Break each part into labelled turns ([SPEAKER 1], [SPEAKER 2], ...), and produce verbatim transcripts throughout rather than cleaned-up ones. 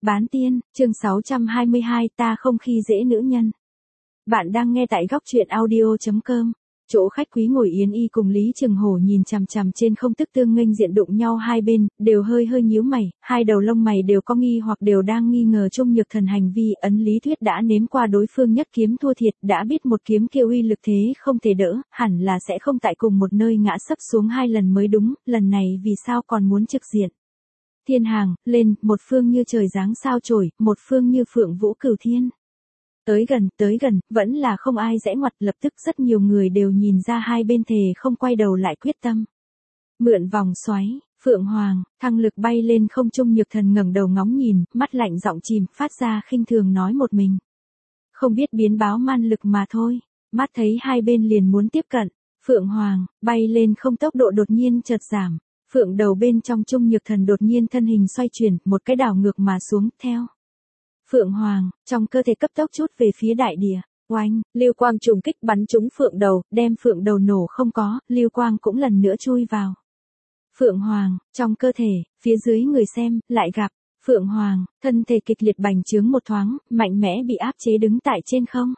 [SPEAKER 1] Bán tiên, chương sáu trăm hai mươi hai, ta không khi dễ nữ nhân. Bạn đang nghe tại góc truyện audio chấm com. Chỗ khách quý ngồi Yến Y cùng Lý Trường Hổ nhìn chằm chằm trên không, tức tương nghênh diện đụng nhau hai bên, đều hơi hơi nhíu mày, hai đầu lông mày đều có nghi hoặc đều đang nghi ngờ Trung Nhược Thần hành vi. Ấn lý thuyết đã nếm qua đối phương nhất kiếm thua thiệt, đã biết một kiếm kia uy lực thế không thể đỡ, hẳn là sẽ không tại cùng một nơi ngã sấp xuống hai lần mới đúng, lần này vì sao còn muốn trực diện. Thiên hàng, lên, một phương như trời giáng sao chổi, một phương như phượng vũ cửu thiên. Tới gần, tới gần, vẫn là không ai rẽ ngoặt, lập tức rất nhiều người đều nhìn ra hai bên thề không quay đầu lại quyết tâm. Mượn vòng xoáy, Phượng Hoàng, thăng lực bay lên không. Trung Nhược Thần ngẩng đầu ngóng nhìn, mắt lạnh giọng chìm, phát ra khinh thường nói một mình. Không biết biến báo man lực mà thôi, mắt thấy hai bên liền muốn tiếp cận, Phượng Hoàng, bay lên không, tốc độ đột nhiên chợt giảm. Phượng đầu bên trong Trung Nhược Thần đột nhiên thân hình xoay chuyển, một cái đảo ngược mà xuống, theo. Phượng Hoàng, trong cơ thể cấp tốc chút về phía đại địa, oanh, lưu quang trùng kích bắn trúng Phượng đầu, đem Phượng đầu nổ không có, lưu quang cũng lần nữa chui vào. Phượng Hoàng, trong cơ thể, phía dưới người xem, lại gặp, Phượng Hoàng, thân thể kịch liệt bành trướng một thoáng, mạnh mẽ bị áp chế đứng tại trên không.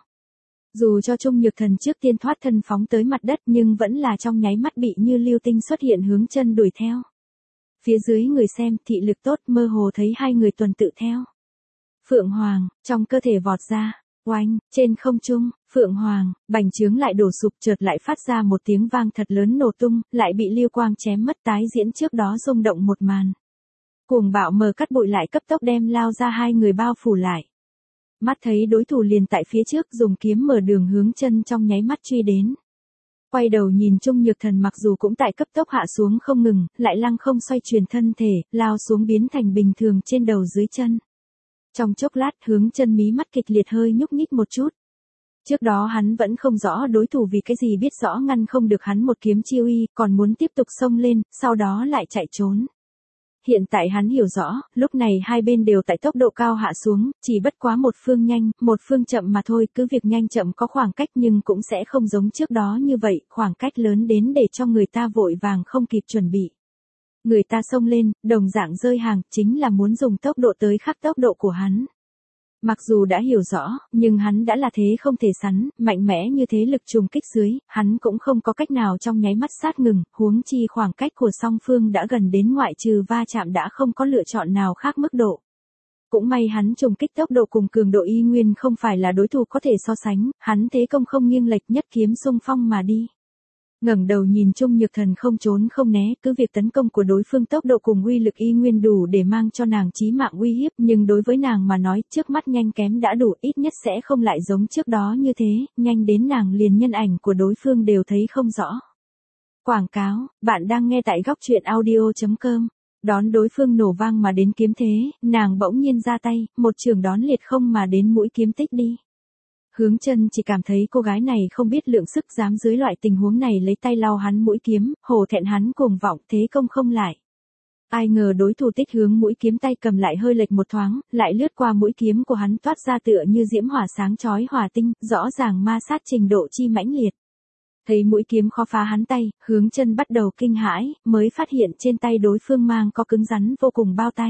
[SPEAKER 1] Dù cho Trung Nhược Thần trước tiên thoát thân phóng tới mặt đất nhưng vẫn là trong nháy mắt bị như lưu tinh xuất hiện hướng chân đuổi theo. Phía dưới người xem thị lực tốt mơ hồ thấy hai người tuần tự theo. Phượng Hoàng, trong cơ thể vọt ra, oanh, trên không trung, Phượng Hoàng, bành trướng lại đổ sụp, chợt lại phát ra một tiếng vang thật lớn nổ tung, lại bị lưu quang chém mất, tái diễn trước đó rung động một màn. Cuồng bạo mờ cắt bụi lại cấp tốc đem lao ra hai người bao phủ lại. Mắt thấy đối thủ liền tại phía trước, dùng kiếm mở đường hướng chân trong nháy mắt truy đến. Quay đầu nhìn Trung Nhược Thần mặc dù cũng tại cấp tốc hạ xuống không ngừng, lại lăng không xoay chuyển thân thể, lao xuống biến thành bình thường trên đầu dưới chân. Trong chốc lát hướng chân mí mắt kịch liệt hơi nhúc nhích một chút. Trước đó hắn vẫn không rõ đối thủ vì cái gì biết rõ ngăn không được hắn một kiếm chiêu y, còn muốn tiếp tục xông lên, sau đó lại chạy trốn. Hiện tại hắn hiểu rõ, lúc này hai bên đều tại tốc độ cao hạ xuống, chỉ bất quá một phương nhanh, một phương chậm mà thôi, cứ việc nhanh chậm có khoảng cách nhưng cũng sẽ không giống trước đó như vậy, khoảng cách lớn đến để cho người ta vội vàng không kịp chuẩn bị. Người ta xông lên, đồng dạng rơi hàng, chính là muốn dùng tốc độ tới khắc tốc độ của hắn. Mặc dù đã hiểu rõ, nhưng hắn đã là thế không thể sắn, mạnh mẽ như thế lực trùng kích dưới, hắn cũng không có cách nào trong nháy mắt sát ngừng, huống chi khoảng cách của song phương đã gần đến ngoại trừ va chạm đã không có lựa chọn nào khác mức độ. Cũng may hắn trùng kích tốc độ cùng cường độ y nguyên không phải là đối thủ có thể so sánh, hắn thế công không nghiêng lệch, nhất kiếm xung phong mà đi. Ngẩng đầu nhìn Trung Nhược Thần không trốn không né, cứ việc tấn công của đối phương tốc độ cùng uy lực y nguyên đủ để mang cho nàng chí mạng uy hiếp, nhưng đối với nàng mà nói, trước mắt nhanh kém đã đủ, ít nhất sẽ không lại giống trước đó như thế, nhanh đến nàng liền nhân ảnh của đối phương đều thấy không rõ. Quảng cáo, bạn đang nghe tại góc truyện audio chấm com. Đón đối phương nổ vang mà đến kiếm thế, nàng bỗng nhiên ra tay, một trường đón liệt không mà đến mũi kiếm tích đi. Hướng chân chỉ cảm thấy cô gái này không biết lượng sức, dám dưới loại tình huống này lấy tay lau hắn mũi kiếm, hổ thẹn hắn cuồng vọng thế công không lại. Ai ngờ đối thủ tích hướng mũi kiếm tay cầm lại hơi lệch một thoáng, lại lướt qua mũi kiếm của hắn toát ra tựa như diễm hỏa sáng chói hỏa tinh, rõ ràng ma sát trình độ chi mãnh liệt. Thấy mũi kiếm khó phá hắn tay, hướng chân bắt đầu kinh hãi, mới phát hiện trên tay đối phương mang có cứng rắn vô cùng bao tay.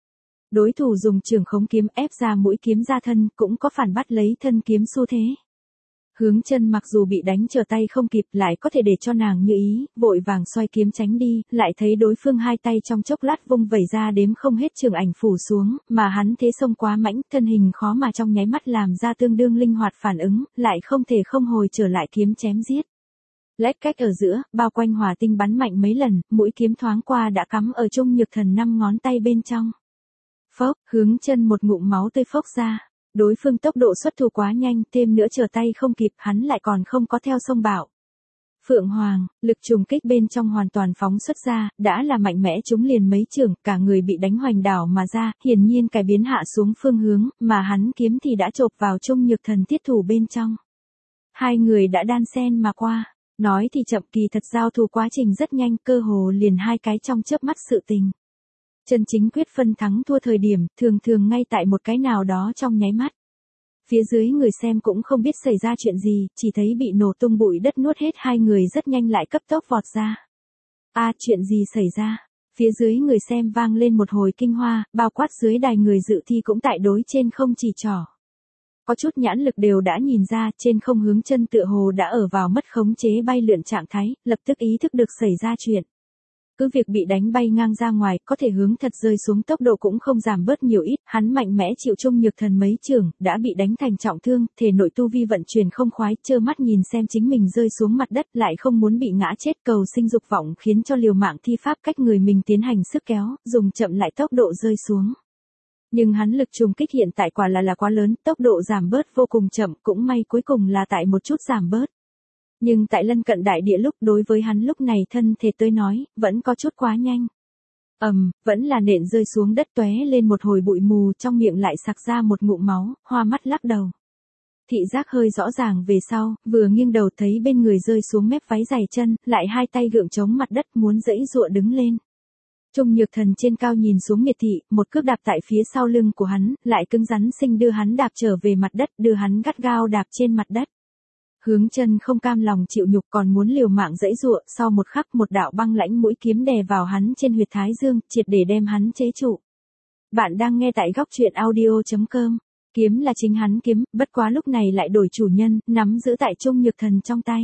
[SPEAKER 1] Đối thủ dùng trường khống kiếm ép ra mũi kiếm ra thân, cũng có phản bắt lấy thân kiếm xu thế. Hướng chân mặc dù bị đánh trở tay không kịp, lại có thể để cho nàng như ý, vội vàng xoay kiếm tránh đi, lại thấy đối phương hai tay trong chốc lát vung vẩy ra đếm không hết trường ảnh phủ xuống, mà hắn thế xông quá mãnh, thân hình khó mà trong nháy mắt làm ra tương đương linh hoạt phản ứng, lại không thể không hồi trở lại kiếm chém giết. Lách cách ở giữa, bao quanh hỏa tinh bắn mạnh mấy lần, mũi kiếm thoáng qua đã cắm ở Trung Nhược Thần năm ngón tay bên trong. Phốc, hướng chân một ngụm máu tươi phốc ra. Đối phương tốc độ xuất thủ quá nhanh, thêm nữa trở tay không kịp, hắn lại còn không có theo sông bạo. Phượng Hoàng, lực trùng kích bên trong hoàn toàn phóng xuất ra, đã là mạnh mẽ chúng liền mấy trường, cả người bị đánh hoành đảo mà ra, hiển nhiên cải biến hạ xuống phương hướng, mà hắn kiếm thì đã chộp vào Trung Nhược Thần thiết thủ bên trong. Hai người đã đan xen mà qua, nói thì chậm kỳ thật giao thủ quá trình rất nhanh, cơ hồ liền hai cái trong chớp mắt sự tình. Chân chính quyết phân thắng thua thời điểm, thường thường ngay tại một cái nào đó trong nháy mắt. Phía dưới người xem cũng không biết xảy ra chuyện gì, chỉ thấy bị nổ tung bụi đất nuốt hết hai người rất nhanh lại cấp tốc vọt ra. A, chuyện gì xảy ra? Phía dưới người xem vang lên một hồi kinh hoa, bao quát dưới đài người dự thi cũng tại đối trên không chỉ trỏ. Có chút nhãn lực đều đã nhìn ra, trên không Hướng Chân tựa hồ đã ở vào mất khống chế bay lượn trạng thái, lập tức ý thức được xảy ra chuyện. Cứ việc bị đánh bay ngang ra ngoài, có thể hướng thật rơi xuống tốc độ cũng không giảm bớt nhiều ít, hắn mạnh mẽ chịu Trung Nhược Thần mấy chưởng, đã bị đánh thành trọng thương, thể nội tu vi vận chuyển không khoái, trơ mắt nhìn xem chính mình rơi xuống mặt đất, lại không muốn bị ngã chết, cầu sinh dục vọng khiến cho liều mạng thi pháp cách người mình tiến hành sức kéo, dùng chậm lại tốc độ rơi xuống. Nhưng hắn lực trùng kích hiện tại quả là là quá lớn, tốc độ giảm bớt vô cùng chậm, cũng may cuối cùng là tại một chút giảm bớt. Nhưng tại lân cận đại địa lúc đối với hắn lúc này thân thể tới nói, vẫn có chút quá nhanh. Ầm, um, vẫn là nện rơi xuống đất tóe lên một hồi bụi mù, trong miệng lại sặc ra một ngụm máu, hoa mắt lắc đầu. Thị giác hơi rõ ràng về sau, vừa nghiêng đầu thấy bên người rơi xuống mép váy giày chân, lại hai tay gượng chống mặt đất muốn giãy giụa đứng lên. Trung Nhược Thần trên cao nhìn xuống Miệt Thị, một cước đạp tại phía sau lưng của hắn, lại cứng rắn sinh đưa hắn đạp trở về mặt đất, đưa hắn gắt gao đạp trên mặt đất. Hướng Chân không cam lòng chịu nhục còn muốn liều mạng giãy giụa, sau một khắc một đạo băng lãnh mũi kiếm đè vào hắn trên huyệt thái dương, triệt để đem hắn chế trụ. Bạn đang nghe tại góc truyện audio chấm com. Kiếm là chính hắn kiếm, bất quá lúc này lại đổi chủ nhân, nắm giữ tại Trung Nhược Thần trong tay.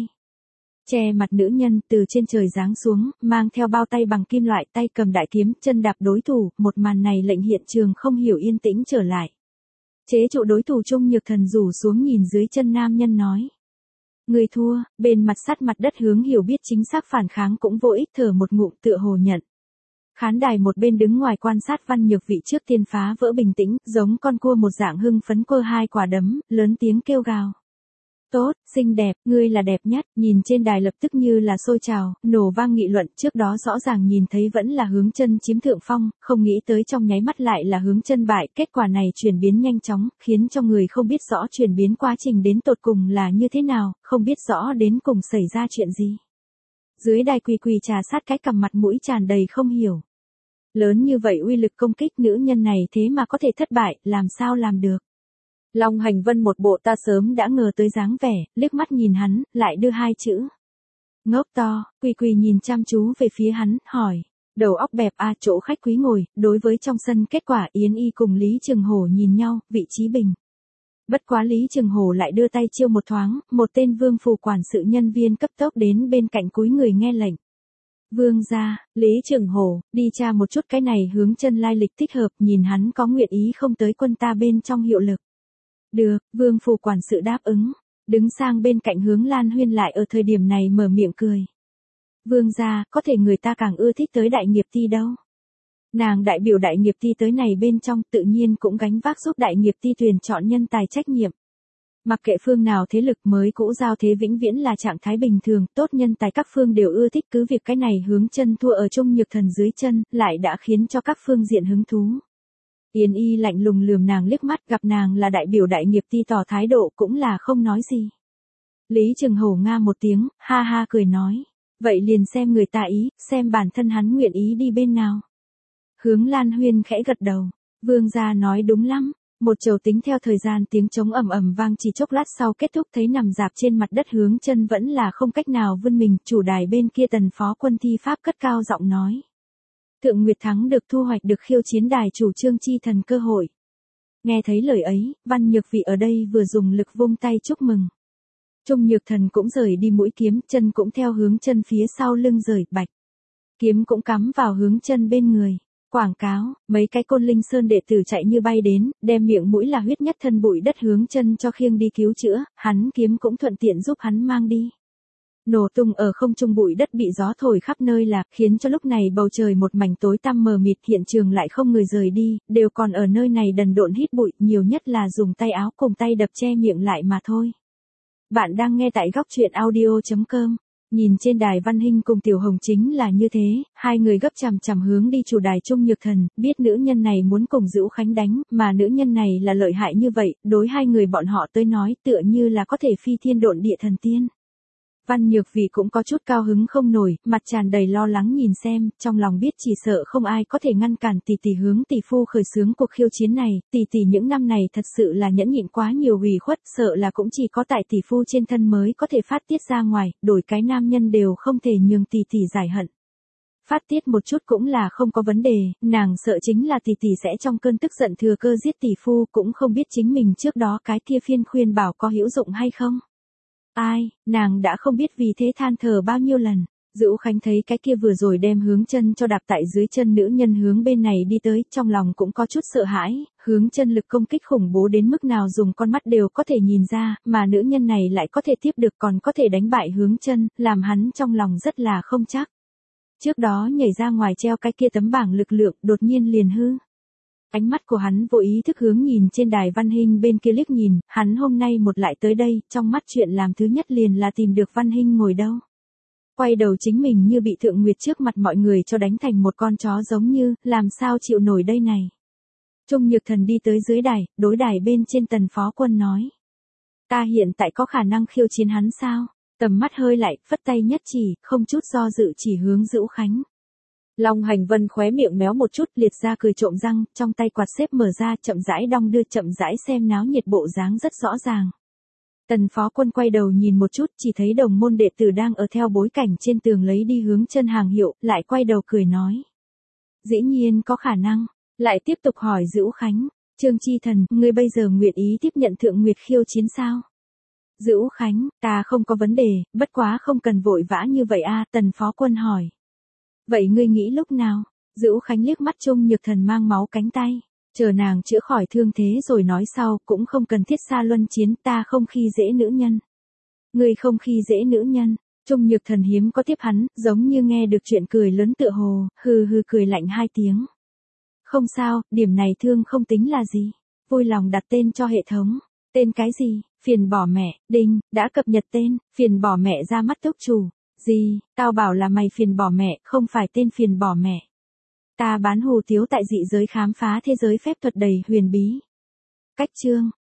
[SPEAKER 1] Che mặt nữ nhân từ trên trời giáng xuống, mang theo bao tay bằng kim loại, tay cầm đại kiếm, chân đạp đối thủ, một màn này lệnh hiện trường không hiểu yên tĩnh trở lại. Chế trụ đối thủ Trung Nhược Thần rủ xuống nhìn dưới chân nam nhân nói. Người thua, bên mặt sắt mặt đất Hướng Hiểu biết chính xác phản kháng cũng vô ích, thở một ngụm tựa hồ nhận. Khán đài một bên đứng ngoài quan sát Văn Nhược Vị trước tiên phá vỡ bình tĩnh, giống con cua một dạng hưng phấn quơ hai quả đấm, lớn tiếng kêu gào. Tốt, xinh đẹp, ngươi là đẹp nhất, nhìn trên đài lập tức như là sôi trào, nổ vang nghị luận, trước đó rõ ràng nhìn thấy vẫn là Hướng Chân chiếm thượng phong, không nghĩ tới trong nháy mắt lại là Hướng Chân bại, kết quả này chuyển biến nhanh chóng, khiến cho người không biết rõ chuyển biến quá trình đến tột cùng là như thế nào, không biết rõ đến cùng xảy ra chuyện gì. Dưới đài quỳ quỳ trà sát cái cằm mặt mũi tràn đầy không hiểu. Lớn như vậy uy lực công kích nữ nhân này thế mà có thể thất bại, làm sao làm được. Long Hành Vân một bộ ta sớm đã ngờ tới dáng vẻ, liếc mắt nhìn hắn, lại đưa hai chữ. Ngốc to, quỳ quỳ nhìn chăm chú về phía hắn, hỏi. Đầu óc bẹp a à, chỗ khách quý ngồi, đối với trong sân kết quả Yến Y cùng Lý Trường Hổ nhìn nhau, vị trí bình. Bất quá Lý Trường Hổ lại đưa tay chiêu một thoáng, một tên vương phủ quản sự nhân viên cấp tốc đến bên cạnh cúi người nghe lệnh. Vương gia, Lý Trường Hổ, đi tra một chút cái này Hướng Chân lai lịch thích hợp, nhìn hắn có nguyện ý không tới quân ta bên trong hiệu lực. Được, vương phủ quản sự đáp ứng, đứng sang bên cạnh Hướng Lan Huyên lại ở thời điểm này mở miệng cười. Vương gia, có thể người ta càng ưa thích tới đại nghiệp ty đâu. Nàng đại biểu đại nghiệp ty tới này bên trong tự nhiên cũng gánh vác giúp đại nghiệp ty tuyển chọn nhân tài trách nhiệm. Mặc kệ phương nào thế lực mới cũ giao thế vĩnh viễn là trạng thái bình thường, tốt nhân tài các phương đều ưa thích, cứ việc cái này Hướng Chân thua ở Trung Nhược Thần dưới chân, lại đã khiến cho các phương diện hứng thú. Yến Y lạnh lùng lườm nàng liếc mắt, gặp nàng là đại biểu đại nghiệp ty tỏ thái độ cũng là không nói gì. Lý Trường Hổ nga một tiếng, ha ha cười nói, vậy liền xem người ta ý, xem bản thân hắn nguyện ý đi bên nào. Hướng Lan Huyên khẽ gật đầu, vương gia nói đúng lắm. Một chầu tính theo thời gian tiếng trống ầm ầm vang chỉ chốc lát sau kết thúc, thấy nằm dạp trên mặt đất Hướng Chân vẫn là không cách nào vươn mình, chủ đài bên kia Tần phó quân thi pháp cất cao giọng nói. Thượng Nguyệt thắng được thu hoạch được khiêu chiến đài chủ Trương Chi Thần cơ hội. Nghe thấy lời ấy, Văn Nhược Vị ở đây vừa dùng lực vung tay chúc mừng. Trung Nhược Thần cũng rời đi mũi kiếm, chân cũng theo Hướng Chân phía sau lưng rời, bạch. Kiếm cũng cắm vào Hướng Chân bên người. Quảng cáo, mấy cái Côn Linh Sơn đệ tử chạy như bay đến, đem miệng mũi là huyết nhất thân bụi đất Hướng Chân cho khiêng đi cứu chữa, hắn kiếm cũng thuận tiện giúp hắn mang đi. Nổ tung ở không trung bụi đất bị gió thổi khắp nơi là, khiến cho lúc này bầu trời một mảnh tối tăm mờ mịt, hiện trường lại không người rời đi, đều còn ở nơi này đần độn hít bụi, nhiều nhất là dùng tay áo cùng tay đập che miệng lại mà thôi. Bạn đang nghe tại góc truyện audio chấm com. Nhìn trên đài Văn Hinh cùng Tiểu Hồng chính là như thế, hai người gấp chằm chằm hướng đi chủ đài Trung Nhược Thần, biết nữ nhân này muốn cùng Dữu Khánh đánh, mà nữ nhân này là lợi hại như vậy, đối hai người bọn họ tới nói tựa như là có thể phi thiên độn địa thần tiên. Văn Nhược Vì cũng có chút cao hứng không nổi, mặt tràn đầy lo lắng nhìn xem, trong lòng biết chỉ sợ không ai có thể ngăn cản tỷ tỷ hướng tỷ phu khởi xướng cuộc khiêu chiến này, tỷ tỷ những năm này thật sự là nhẫn nhịn quá nhiều ủy khuất, sợ là cũng chỉ có tại tỷ phu trên thân mới có thể phát tiết ra ngoài, đổi cái nam nhân đều không thể nhường tỷ tỷ giải hận. Phát tiết một chút cũng là không có vấn đề, nàng sợ chính là tỷ tỷ sẽ trong cơn tức giận thừa cơ giết tỷ phu, cũng không biết chính mình trước đó cái kia phiên khuyên bảo có hữu dụng hay không. Ai, nàng đã không biết vì thế than thở bao nhiêu lần. Dữu Khánh thấy cái kia vừa rồi đem hướng chân cho đạp tại dưới chân nữ nhân hướng bên này đi tới, trong lòng cũng có chút sợ hãi, hướng chân lực công kích khủng bố đến mức nào dùng con mắt đều có thể nhìn ra, mà nữ nhân này lại có thể tiếp được còn có thể đánh bại hướng chân, làm hắn trong lòng rất là không chắc. Trước đó nhảy ra ngoài treo cái kia tấm bảng lực lượng, đột nhiên liền hư. Ánh mắt của hắn vô ý thức hướng nhìn trên đài Văn Hinh bên kia liếc nhìn, hắn hôm nay một lại tới đây, trong mắt chuyện làm thứ nhất liền là tìm được Văn Hinh ngồi đâu. Quay đầu chính mình như bị Thượng Nguyệt trước mặt mọi người cho đánh thành một con chó giống như, làm sao chịu nổi đây này. Trung Nhược Thần đi tới dưới đài, đối đài bên trên Tần Phó Quân nói. Ta hiện tại có khả năng khiêu chiến hắn sao? Tầm mắt hơi lại, phất tay nhất chỉ, không chút do dự chỉ hướng Dữu Khánh. Long Hành Vân khóe miệng méo một chút, liệt ra cười trộm răng, trong tay quạt xếp mở ra, chậm rãi đong đưa, chậm rãi xem náo nhiệt bộ dáng rất rõ ràng. Tần Phó Quân quay đầu nhìn một chút, chỉ thấy đồng môn đệ tử đang ở theo bối cảnh trên tường lấy đi hướng chân hàng hiệu, lại quay đầu cười nói. Dĩ nhiên có khả năng, lại tiếp tục hỏi Dữu Khánh, Trương Chi Thần, ngươi bây giờ nguyện ý tiếp nhận Thượng Nguyệt khiêu chiến sao? Dữu Khánh, ta không có vấn đề, bất quá không cần vội vã như vậy a. Tần Phó Quân hỏi. Vậy ngươi nghĩ lúc nào? Dữu Khánh liếc mắt Trung Nhược Thần mang máu cánh tay. Chờ nàng chữa khỏi thương thế rồi nói sau, cũng không cần thiết xa luân chiến, ta không khi dễ nữ nhân. Ngươi không khi dễ nữ nhân. Trung Nhược Thần hiếm có tiếp hắn, giống như nghe được chuyện cười lớn tựa hồ, hừ hừ cười lạnh hai tiếng. Không sao, điểm này thương không tính là gì. Vui lòng đặt tên cho hệ thống. Tên cái gì? Phiền bỏ mẹ, đinh, đã cập nhật tên, phiền bỏ mẹ ra mắt tốc chủ. Gì, tao bảo là mày phiền bỏ mẹ, không phải tên phiền bỏ mẹ. Ta bán hù tiếu tại dị giới khám phá thế giới phép thuật đầy huyền bí. Cách chương.